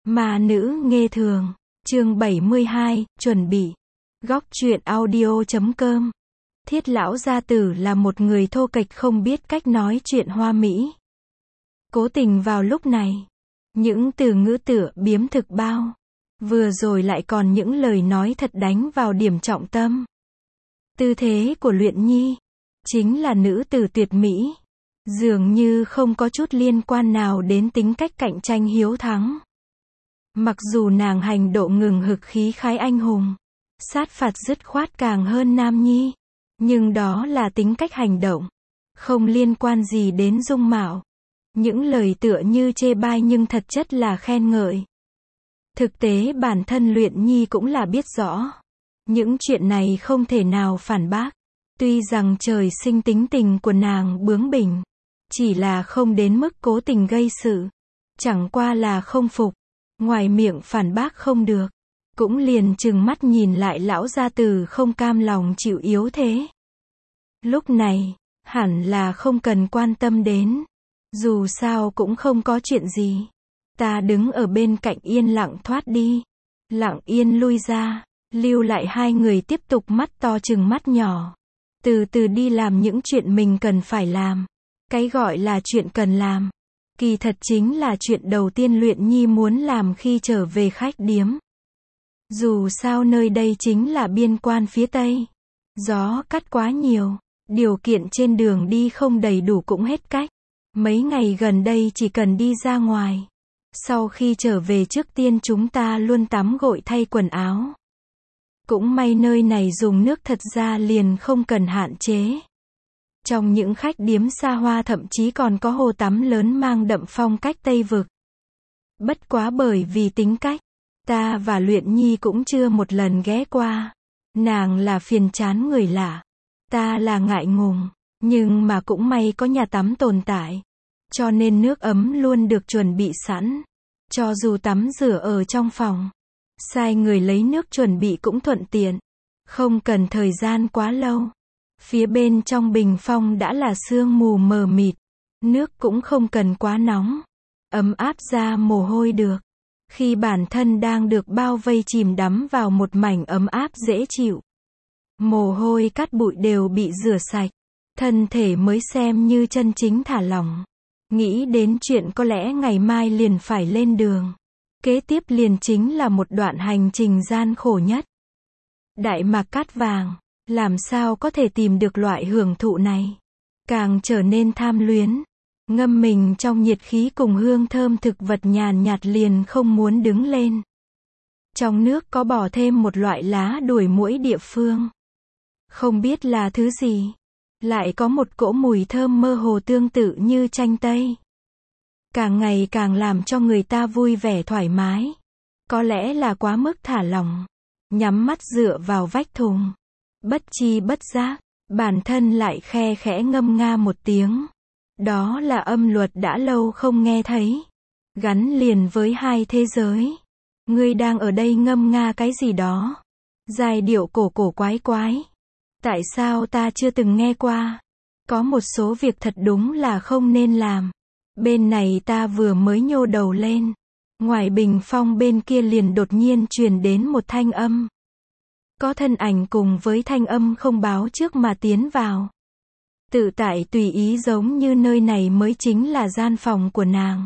Ma nữ nghê thường, chương 72, chuẩn bị. Góc truyện audio.com. Thiết lão gia tử là một người thô kệch không biết cách nói chuyện hoa mỹ. Cố tình vào lúc này, những từ ngữ tựa biếm thực bao, vừa rồi lại còn những lời nói thật đánh vào điểm trọng tâm. Tư thế của Luyện Nhi, chính là nữ tử tuyệt mỹ, dường như không có chút liên quan nào đến tính cách cạnh tranh hiếu thắng. Mặc dù nàng hành độ ngừng hực khí khái anh hùng, sát phạt dứt khoát càng hơn Nam Nhi, nhưng đó là tính cách hành động, không liên quan gì đến dung mạo. Những lời tựa như chê bai nhưng thật chất là khen ngợi. Thực tế bản thân Luyện Nhi cũng là biết rõ, những chuyện này không thể nào phản bác. Tuy rằng trời sinh tính tình của nàng bướng bỉnh, chỉ là không đến mức cố tình gây sự, chẳng qua là không phục, ngoài miệng phản bác không được, cũng liền trừng mắt nhìn lại lão gia tử không cam lòng chịu yếu thế. Lúc này, hẳn là không cần quan tâm đến, dù sao cũng không có chuyện gì. Ta đứng ở bên cạnh yên lặng thoát đi, lặng yên lui ra, lưu lại hai người tiếp tục mắt to chừng mắt nhỏ, từ từ đi làm những chuyện mình cần phải làm. Cái gọi là chuyện cần làm, kỳ thật chính là chuyện đầu tiên Luyện Nhi muốn làm khi trở về khách điếm. Dù sao nơi đây chính là biên quan phía Tây, gió cắt quá nhiều, điều kiện trên đường đi không đầy đủ cũng hết cách. Mấy ngày gần đây chỉ cần đi ra ngoài, sau khi trở về trước tiên chúng ta luôn tắm gội thay quần áo. Cũng may nơi này dùng nước thật ra liền không cần hạn chế. Trong những khách điếm xa hoa thậm chí còn có hồ tắm lớn mang đậm phong cách Tây Vực. Bất quá bởi vì tính cách, ta và Luyện Nhi cũng chưa một lần ghé qua. Nàng là phiền chán người lạ, ta là ngại ngùng, nhưng mà cũng may có nhà tắm tồn tại, cho nên nước ấm luôn được chuẩn bị sẵn. Cho dù tắm rửa ở trong phòng, sai người lấy nước chuẩn bị cũng thuận tiện, không cần thời gian quá lâu. Phía bên trong bình phong đã là sương mù mờ mịt, nước cũng không cần quá nóng, ấm áp ra mồ hôi được. Khi bản thân đang được bao vây chìm đắm vào một mảnh ấm áp dễ chịu, mồ hôi cát bụi đều bị rửa sạch, thân thể mới xem như chân chính thả lỏng. Nghĩ đến chuyện có lẽ ngày mai liền phải lên đường, kế tiếp liền chính là một đoạn hành trình gian khổ nhất. Đại mạc cát vàng, làm sao có thể tìm được loại hưởng thụ này. Càng trở nên tham luyến, ngâm mình trong nhiệt khí cùng hương thơm thực vật nhàn nhạt liền không muốn đứng lên. Trong nước có bỏ thêm một loại lá đuổi muỗi địa phương, không biết là thứ gì, lại có một cỗ mùi thơm mơ hồ tương tự như chanh tây. Càng ngày càng làm cho người ta vui vẻ thoải mái. Có lẽ là quá mức thả lỏng, nhắm mắt dựa vào vách thùng, bất chi bất giác, bản thân lại khe khẽ ngâm nga một tiếng. Đó là âm luật đã lâu không nghe thấy, gắn liền với hai thế giới. Ngươi đang ở đây ngâm nga cái gì đó, giai điệu cổ cổ quái quái. Tại sao ta chưa từng nghe qua? Có một số việc thật đúng là không nên làm. Bên này ta vừa mới nhô đầu lên, ngoài bình phong bên kia liền đột nhiên truyền đến một thanh âm. Có thân ảnh cùng với thanh âm không báo trước mà tiến vào. Tự tại tùy ý giống như nơi này mới chính là gian phòng của nàng.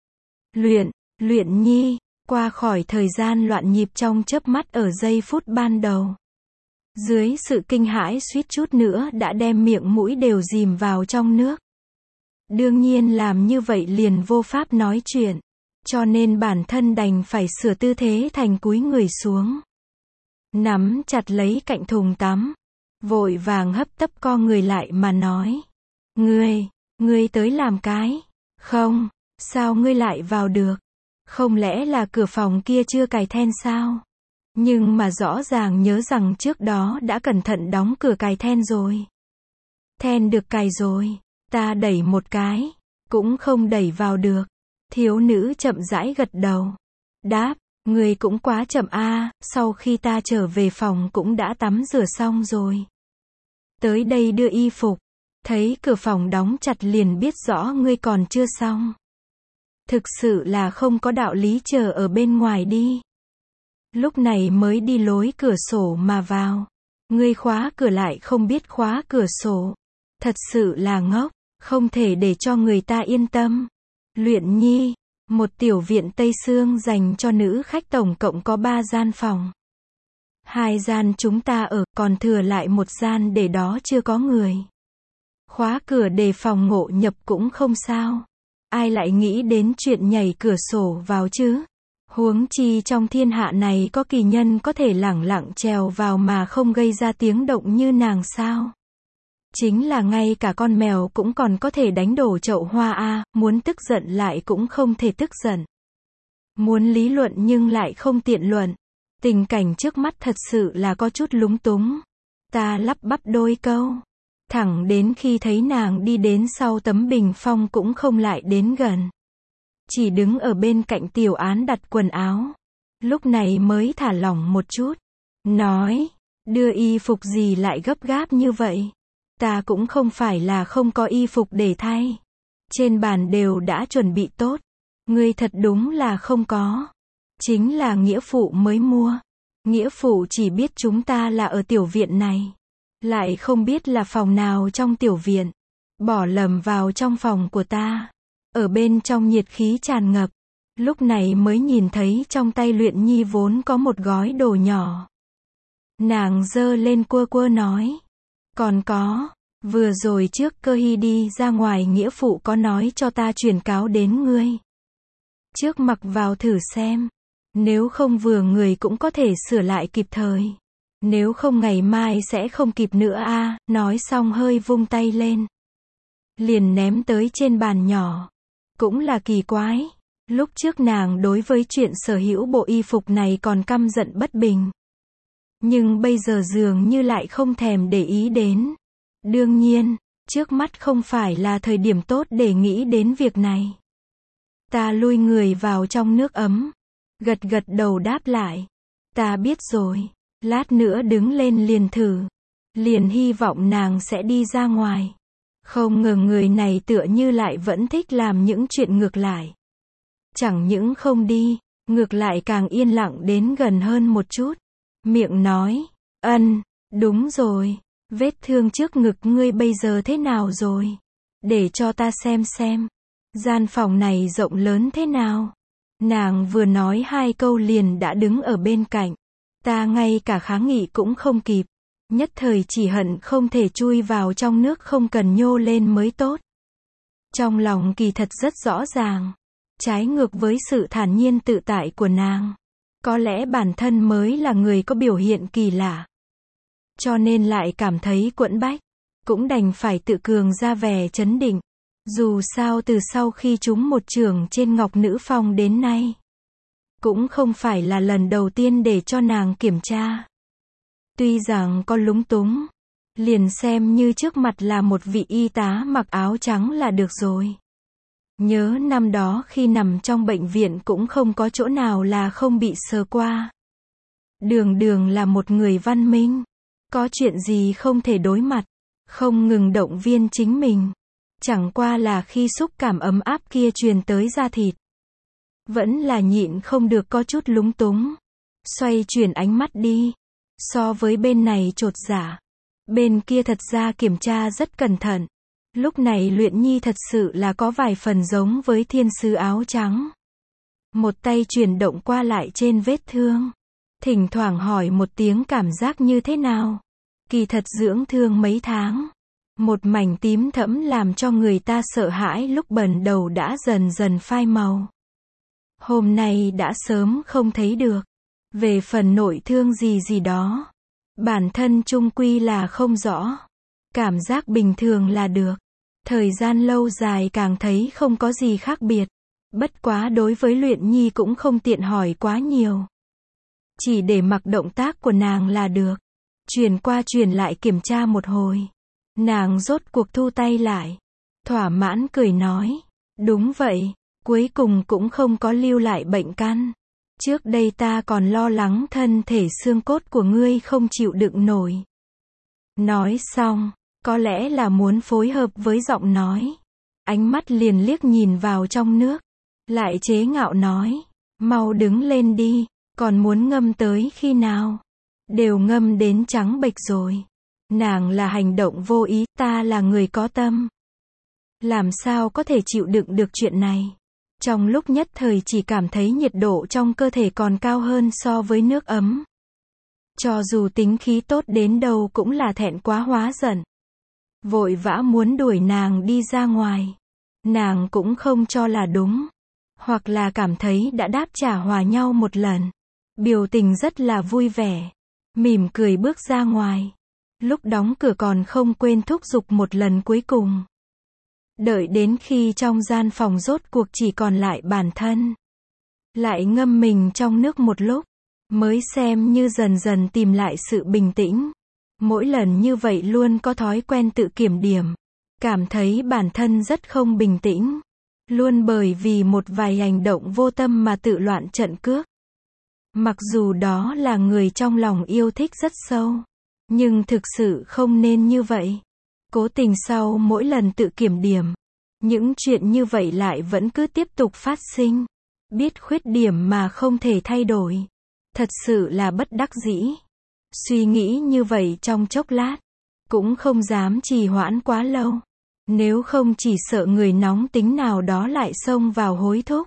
Luyện Nhi, qua khỏi thời gian loạn nhịp trong chớp mắt ở giây phút ban đầu. Dưới sự kinh hãi suýt chút nữa đã đem miệng mũi đều dìm vào trong nước. Đương nhiên làm như vậy liền vô pháp nói chuyện, cho nên bản thân đành phải sửa tư thế thành cúi người xuống, nắm chặt lấy cạnh thùng tắm, vội vàng hấp tấp co người lại mà nói. Ngươi tới làm cái? Không, sao ngươi lại vào được? Không lẽ là cửa phòng kia chưa cài then sao? Nhưng mà rõ ràng nhớ rằng trước đó đã cẩn thận đóng cửa cài then rồi. Then được cài rồi, ta đẩy một cái, cũng không đẩy vào được. Thiếu nữ chậm rãi gật đầu, đáp, ngươi cũng quá chậm a, sau khi ta trở về phòng cũng đã tắm rửa xong rồi. Tới đây đưa y phục, thấy cửa phòng đóng chặt liền biết rõ ngươi còn chưa xong. Thực sự là không có đạo lý chờ ở bên ngoài đi. Lúc này mới đi lối cửa sổ mà vào. Ngươi khóa cửa lại không biết khóa cửa sổ. Thật sự là ngốc, không thể để cho người ta yên tâm. Luyện Nhi, một tiểu viện Tây Sương dành cho nữ khách tổng cộng có 3 gian phòng. 2 gian chúng ta ở, còn thừa lại 1 gian để đó chưa có người. Khóa cửa đề phòng ngộ nhập cũng không sao. Ai lại nghĩ đến chuyện nhảy cửa sổ vào chứ? Huống chi trong thiên hạ này có kỳ nhân có thể lẳng lặng trèo vào mà không gây ra tiếng động như nàng sao? Chính là ngay cả con mèo cũng còn có thể đánh đổ chậu hoa a, muốn tức giận lại cũng không thể tức giận. Muốn lý luận nhưng lại không tiện luận. Tình cảnh trước mắt thật sự là có chút lúng túng. Ta lắp bắp đôi câu. Thẳng đến khi thấy nàng đi đến sau tấm bình phong cũng không lại đến gần. Chỉ đứng ở bên cạnh tiểu án đặt quần áo. Lúc này mới thả lỏng một chút. Nói, đưa y phục gì lại gấp gáp như vậy? Ta cũng không phải là không có y phục để thay. Trên bàn đều đã chuẩn bị tốt. Ngươi thật đúng là không có. Chính là nghĩa phụ mới mua. Nghĩa phụ chỉ biết chúng ta là ở tiểu viện này. Lại không biết là phòng nào trong tiểu viện. Bỏ lầm vào trong phòng của ta. Ở bên trong nhiệt khí tràn ngập. Lúc này mới nhìn thấy trong tay Luyện Nhi vốn có một gói đồ nhỏ. Nàng giơ lên quơ quơ nói. Còn có, vừa rồi trước Cơ Hy đi ra ngoài nghĩa phụ có nói cho ta truyền cáo đến ngươi. Trước mặc vào thử xem. Nếu không vừa người cũng có thể sửa lại kịp thời. Nếu không ngày mai sẽ không kịp nữa a. Nói xong hơi vung tay lên. Liền ném tới trên bàn nhỏ. Cũng là kỳ quái. Lúc trước nàng đối với chuyện sở hữu bộ y phục này còn căm giận bất bình. Nhưng bây giờ dường như lại không thèm để ý đến. Đương nhiên, trước mắt không phải là thời điểm tốt để nghĩ đến việc này. Ta lui người vào trong nước ấm. Gật gật đầu đáp lại. Ta biết rồi. Lát nữa đứng lên liền thử. Liền hy vọng nàng sẽ đi ra ngoài. Không ngờ người này tựa như lại vẫn thích làm những chuyện ngược lại. Chẳng những không đi, ngược lại càng yên lặng đến gần hơn một chút. Miệng nói, đúng rồi, vết thương trước ngực ngươi bây giờ thế nào rồi? Để cho ta xem. Gian phòng này rộng lớn thế nào? Nàng vừa nói 2 câu liền đã đứng ở bên cạnh. Ta ngay cả kháng nghị cũng không kịp. Nhất thời chỉ hận không thể chui vào trong nước không cần nhô lên mới tốt. Trong lòng kỳ thật rất rõ ràng. Trái ngược với sự thản nhiên tự tại của nàng. Có lẽ bản thân mới là người có biểu hiện kỳ lạ. Cho nên lại cảm thấy quẫn bách. Cũng đành phải tự cường ra vẻ trấn định. Dù sao từ sau khi trúng một chưởng trên Ngọc Nữ Phong đến nay. Cũng không phải là lần đầu tiên để cho nàng kiểm tra. Tuy rằng có lúng túng. Liền xem như trước mặt là một vị y tá mặc áo trắng là được rồi. Nhớ năm đó khi nằm trong bệnh viện cũng không có chỗ nào là không bị sờ qua. Đường là một người văn minh. Có chuyện gì không thể đối mặt. Không ngừng động viên chính mình. Chẳng qua là khi xúc cảm ấm áp kia truyền tới da thịt. Vẫn là nhịn không được có chút lúng túng. Xoay chuyển ánh mắt đi. So với bên này chột dạ. Bên kia thật ra kiểm tra rất cẩn thận. Lúc này Luyện Nhi thật sự là có vài phần giống với thiên sứ áo trắng. Một tay chuyển động qua lại trên vết thương. Thỉnh thoảng hỏi một tiếng cảm giác như thế nào. Kỳ thật dưỡng thương mấy tháng. Một mảnh tím thẫm làm cho người ta sợ hãi lúc bần đầu đã dần dần phai màu. Hôm nay đã sớm không thấy được. Về phần nội thương gì đó. Bản thân chung quy là không rõ. Cảm giác bình thường là được. Thời gian lâu dài càng thấy không có gì khác biệt. Bất quá đối với Luyện Nhi cũng không tiện hỏi quá nhiều. Chỉ để mặc động tác của nàng là được. Truyền qua truyền lại kiểm tra một hồi. Nàng rốt cuộc thu tay lại. Thỏa mãn cười nói. Đúng vậy, cuối cùng cũng không có lưu lại bệnh căn. Trước đây ta còn lo lắng thân thể xương cốt của ngươi không chịu đựng nổi. Nói xong, có lẽ là muốn phối hợp với giọng nói. Ánh mắt liền liếc nhìn vào trong nước. Lại chế ngạo nói, mau đứng lên đi, còn muốn ngâm tới khi nào? Đều ngâm đến trắng bệch rồi. Nàng là hành động vô ý, ta là người có tâm. Làm sao có thể chịu đựng được chuyện này? Trong lúc nhất thời chỉ cảm thấy nhiệt độ trong cơ thể còn cao hơn so với nước ấm. Cho dù tính khí tốt đến đâu cũng là thẹn quá hóa giận. Vội vã muốn đuổi nàng đi ra ngoài. Nàng cũng không cho là đúng. Hoặc là cảm thấy đã đáp trả hòa nhau một lần. Biểu tình rất là vui vẻ. Mỉm cười bước ra ngoài. Lúc đóng cửa còn không quên thúc giục một lần cuối cùng. Đợi đến khi trong gian phòng rốt cuộc chỉ còn lại bản thân. Lại ngâm mình trong nước một lúc. Mới xem như dần dần tìm lại sự bình tĩnh. Mỗi lần như vậy luôn có thói quen tự kiểm điểm. Cảm thấy bản thân rất không bình tĩnh. Luôn bởi vì một vài hành động vô tâm mà tự loạn trận cước. Mặc dù đó là người trong lòng yêu thích rất sâu. Nhưng thực sự không nên như vậy. Cố tình sau mỗi lần tự kiểm điểm. Những chuyện như vậy lại vẫn cứ tiếp tục phát sinh. Biết khuyết điểm mà không thể thay đổi. Thật sự là bất đắc dĩ. Suy nghĩ như vậy trong chốc lát. Cũng không dám trì hoãn quá lâu. Nếu không chỉ sợ người nóng tính nào đó lại xông vào hối thúc.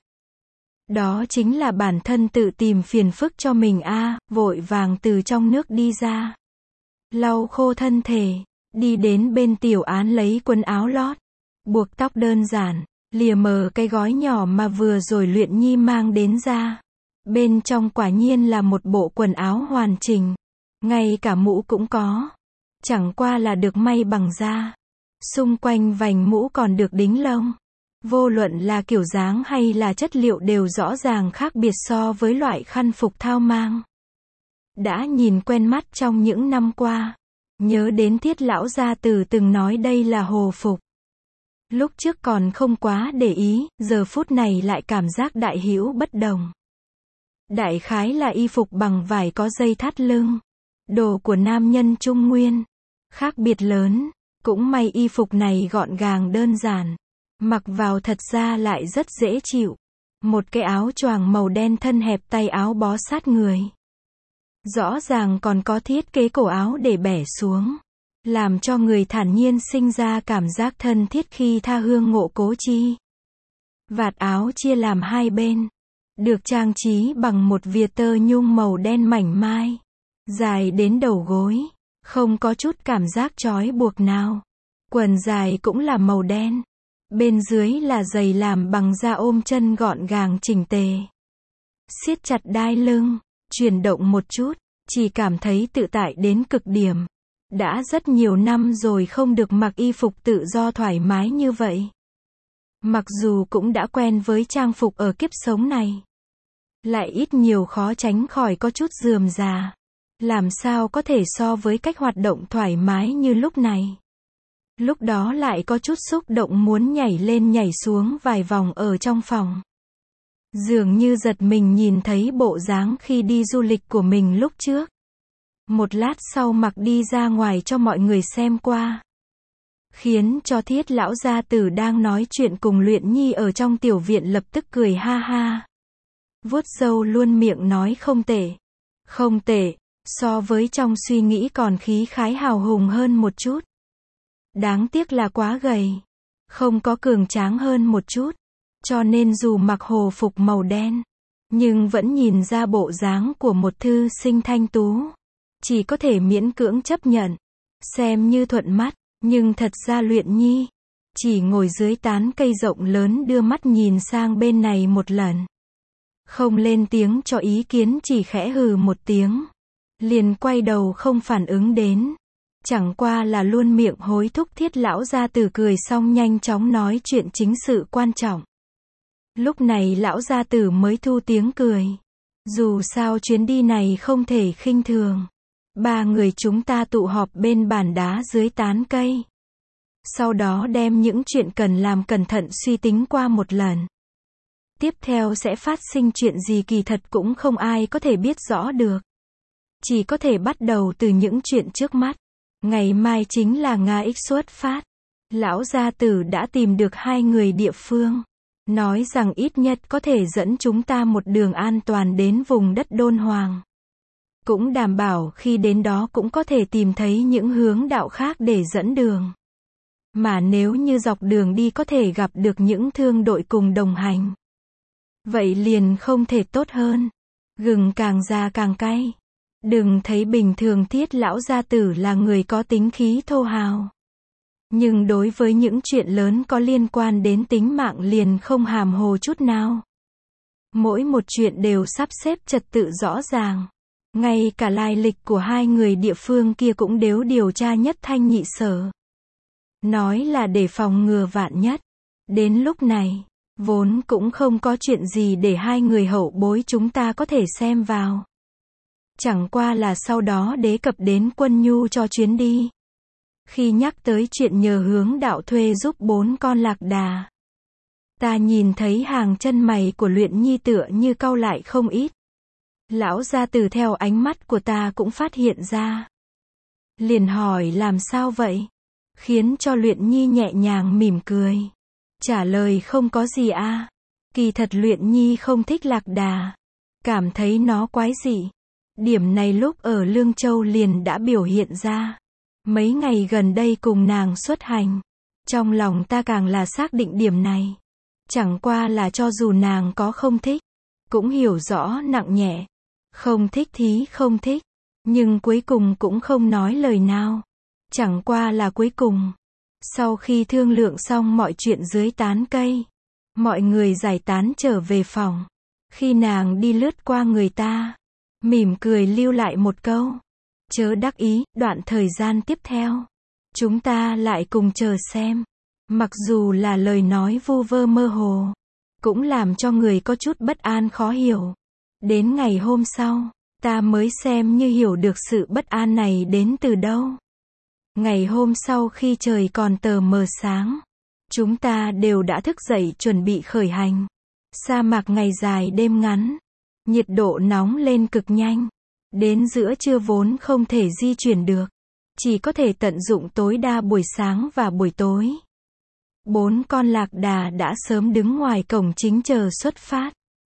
Đó chính là bản thân tự tìm phiền phức cho mình vội vàng từ trong nước đi ra. Lau khô thân thể. Đi đến bên tiểu án lấy quần áo lót. Buộc tóc đơn giản. Lìa mờ cái gói nhỏ mà vừa rồi Luyện Nhi mang đến ra. Bên trong quả nhiên là một bộ quần áo hoàn chỉnh. Ngay cả mũ cũng có. Chẳng qua là được may bằng da. Xung quanh vành mũ còn được đính lông. Vô luận là kiểu dáng hay là chất liệu đều rõ ràng khác biệt so với loại khăn phục thao mang. Đã nhìn quen mắt trong những năm qua. Nhớ đến Thiết lão gia tử từng nói đây là hồ phục. Lúc trước còn không quá để ý, giờ phút này lại cảm giác đại hữu bất đồng. Đại khái là y phục bằng vải có dây thắt lưng. Đồ của nam nhân Trung Nguyên. Khác biệt lớn. Cũng may y phục này gọn gàng đơn giản. Mặc vào thật ra lại rất dễ chịu. Một cái áo choàng màu đen thân hẹp tay áo bó sát người. Rõ ràng còn có thiết kế cổ áo để bẻ xuống. Làm cho người thản nhiên sinh ra cảm giác thân thiết khi tha hương ngộ cố chi. Vạt áo chia làm hai bên. Được trang trí bằng một việt tơ nhung màu đen mảnh mai. Dài đến đầu gối. Không có chút cảm giác trói buộc nào. Quần dài cũng là màu đen. Bên dưới là giày làm bằng da ôm chân gọn gàng chỉnh tề. Siết chặt đai lưng. Chuyển động một chút. Chỉ cảm thấy tự tại đến cực điểm. Đã rất nhiều năm rồi không được mặc y phục tự do thoải mái như vậy. Mặc dù cũng đã quen với trang phục ở kiếp sống này. Lại ít nhiều khó tránh khỏi có chút rườm rà. Làm sao có thể so với cách hoạt động thoải mái như lúc này. Lúc đó lại có chút xúc động muốn nhảy lên nhảy xuống vài vòng ở trong phòng. Dường như giật mình nhìn thấy bộ dáng khi đi du lịch của mình lúc trước. Một lát sau mặc đi ra ngoài cho mọi người xem qua. Khiến cho Thiết lão gia tử đang nói chuyện cùng Luyện Nhi ở trong tiểu viện lập tức cười ha ha. Vuốt râu luôn miệng nói không tệ. Không tệ, so với trong suy nghĩ còn khí khái hào hùng hơn một chút. Đáng tiếc là quá gầy. Không có cường tráng hơn một chút. Cho nên dù mặc hồ phục màu đen. Nhưng vẫn nhìn ra bộ dáng của một thư sinh thanh tú. Chỉ có thể miễn cưỡng chấp nhận. Xem như thuận mắt. Nhưng thật ra Luyện Nhi. Chỉ ngồi dưới tán cây rộng lớn đưa mắt nhìn sang bên này một lần. Không lên tiếng cho ý kiến chỉ khẽ hừ một tiếng. Liền quay đầu không phản ứng đến. Chẳng qua là luôn miệng hối thúc Thiết lão gia tử cười xong nhanh chóng nói chuyện chính sự quan trọng. Lúc này lão gia tử mới thu tiếng cười. Dù sao chuyến đi này không thể khinh thường. 3 người chúng ta tụ họp bên bàn đá dưới tán cây. Sau đó đem những chuyện cần làm cẩn thận suy tính qua một lần. Tiếp theo sẽ phát sinh chuyện gì kỳ thật cũng không ai có thể biết rõ được. Chỉ có thể bắt đầu từ những chuyện trước mắt. Ngày mai chính là Nga X xuất phát. Lão gia tử đã tìm được 2 người địa phương. nói rằng ít nhất có thể dẫn chúng ta một đường an toàn đến vùng đất Đôn Hoàng. Cũng đảm bảo khi đến đó cũng có thể tìm thấy những hướng đạo khác để dẫn đường. Mà nếu như dọc đường đi có thể gặp được những thương đội cùng đồng hành, vậy liền không thể tốt hơn. Gừng càng già càng cay. Đừng thấy bình thường Thiết lão gia tử là người có tính khí thô hào. Nhưng đối với những chuyện lớn có liên quan đến tính mạng liền không hàm hồ chút nào. Mỗi một chuyện đều sắp xếp trật tự rõ ràng. Ngay cả lai lịch của hai người địa phương kia cũng đều điều tra nhất thanh nhị sở. Nói là để phòng ngừa vạn nhất. Đến lúc này, vốn cũng không có chuyện gì để hai người hậu bối chúng ta có thể xem vào. Chẳng qua là sau đó đề cập đến Quân Nhu cho chuyến đi. Khi nhắc tới chuyện nhờ hướng đạo thuê giúp 4 con lạc đà, ta nhìn thấy hàng chân mày của Luyện Nhi tựa như cau lại không ít. Lão gia tử theo ánh mắt của ta cũng phát hiện ra. Liền hỏi làm sao vậy? Khiến cho Luyện Nhi nhẹ nhàng mỉm cười. Trả lời không có gì a. Kỳ thật Luyện Nhi không thích lạc đà. Cảm thấy nó quái dị. Điểm này lúc ở Lương Châu liền đã biểu hiện ra. Mấy ngày gần đây cùng nàng xuất hành. Trong lòng ta càng là xác định điểm này. Chẳng qua là cho dù nàng có không thích, cũng hiểu rõ nặng nhẹ. Không thích thì không thích. Nhưng cuối cùng cũng không nói lời nào. Chẳng qua là cuối cùng, sau khi thương lượng xong mọi chuyện dưới tán cây, mọi người giải tán trở về phòng. Khi nàng đi lướt qua người ta, mỉm cười lưu lại một câu. Chớ đắc ý, đoạn thời gian tiếp theo, chúng ta lại cùng chờ xem. Mặc dù là lời nói vu vơ mơ hồ, cũng làm cho người có chút bất an khó hiểu. Đến ngày hôm sau, ta mới xem như hiểu được sự bất an này đến từ đâu. Ngày hôm sau khi trời còn tờ mờ sáng, chúng ta đều đã thức dậy chuẩn bị khởi hành. Sa mạc ngày dài đêm ngắn, nhiệt độ nóng lên cực nhanh. Đến giữa trưa vốn không thể di chuyển được, chỉ có thể tận dụng tối đa buổi sáng và buổi tối. 4 con lạc đà đã sớm đứng ngoài cổng chính chờ xuất phát.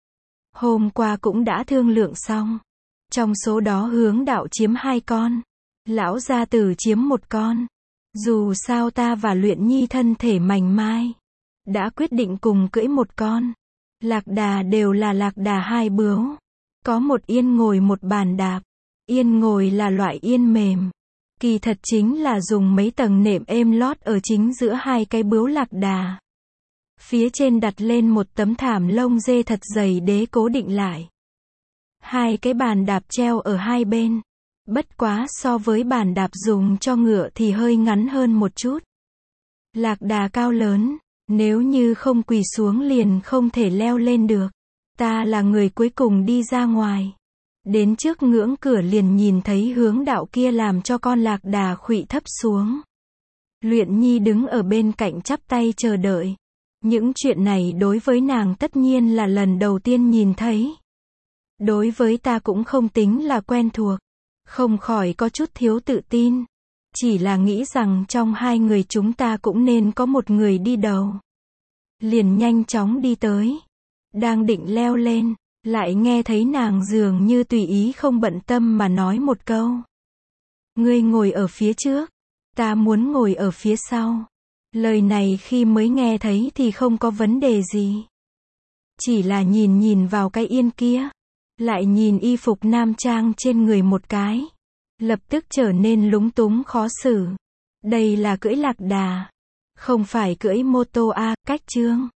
Hôm qua cũng đã thương lượng xong. Trong số đó hướng đạo chiếm 2 con. Lão gia tử chiếm 1 con. Dù sao ta và Luyện Nhi thân thể mảnh mai, đã quyết định cùng cưỡi 1 con. Lạc đà đều là lạc đà 2 bướu. Có một yên ngồi một bàn đạp. Yên ngồi là loại yên mềm. Kỳ thật chính là dùng mấy tầng nệm êm lót ở chính giữa 2 cái bướu lạc đà. Phía trên đặt lên một tấm thảm lông dê thật dày để cố định lại. 2 cái bàn đạp treo ở 2 bên. Bất quá so với bàn đạp dùng cho ngựa thì hơi ngắn hơn một chút. Lạc đà cao lớn, nếu như không quỳ xuống liền không thể leo lên được. Ta là người cuối cùng đi ra ngoài. Đến trước ngưỡng cửa liền nhìn thấy hướng đạo kia làm cho con lạc đà khuỵu thấp xuống. Luyện Nhi đứng ở bên cạnh chắp tay chờ đợi. Những chuyện này đối với nàng tất nhiên là lần đầu tiên nhìn thấy. Đối với ta cũng không tính là quen thuộc. Không khỏi có chút thiếu tự tin. Chỉ là nghĩ rằng trong 2 người chúng ta cũng nên có một người đi đầu. Liền nhanh chóng đi tới. Đang định leo lên, lại nghe thấy nàng dường như tùy ý không bận tâm mà nói một câu. Ngươi ngồi ở phía trước, ta muốn ngồi ở phía sau. Lời này khi mới nghe thấy thì không có vấn đề gì. Chỉ là nhìn vào cái yên kia, lại nhìn y phục nam trang trên người một cái. Lập tức trở nên lúng túng khó xử. Đây là cưỡi lạc đà, không phải cưỡi mô tô a, cách chương.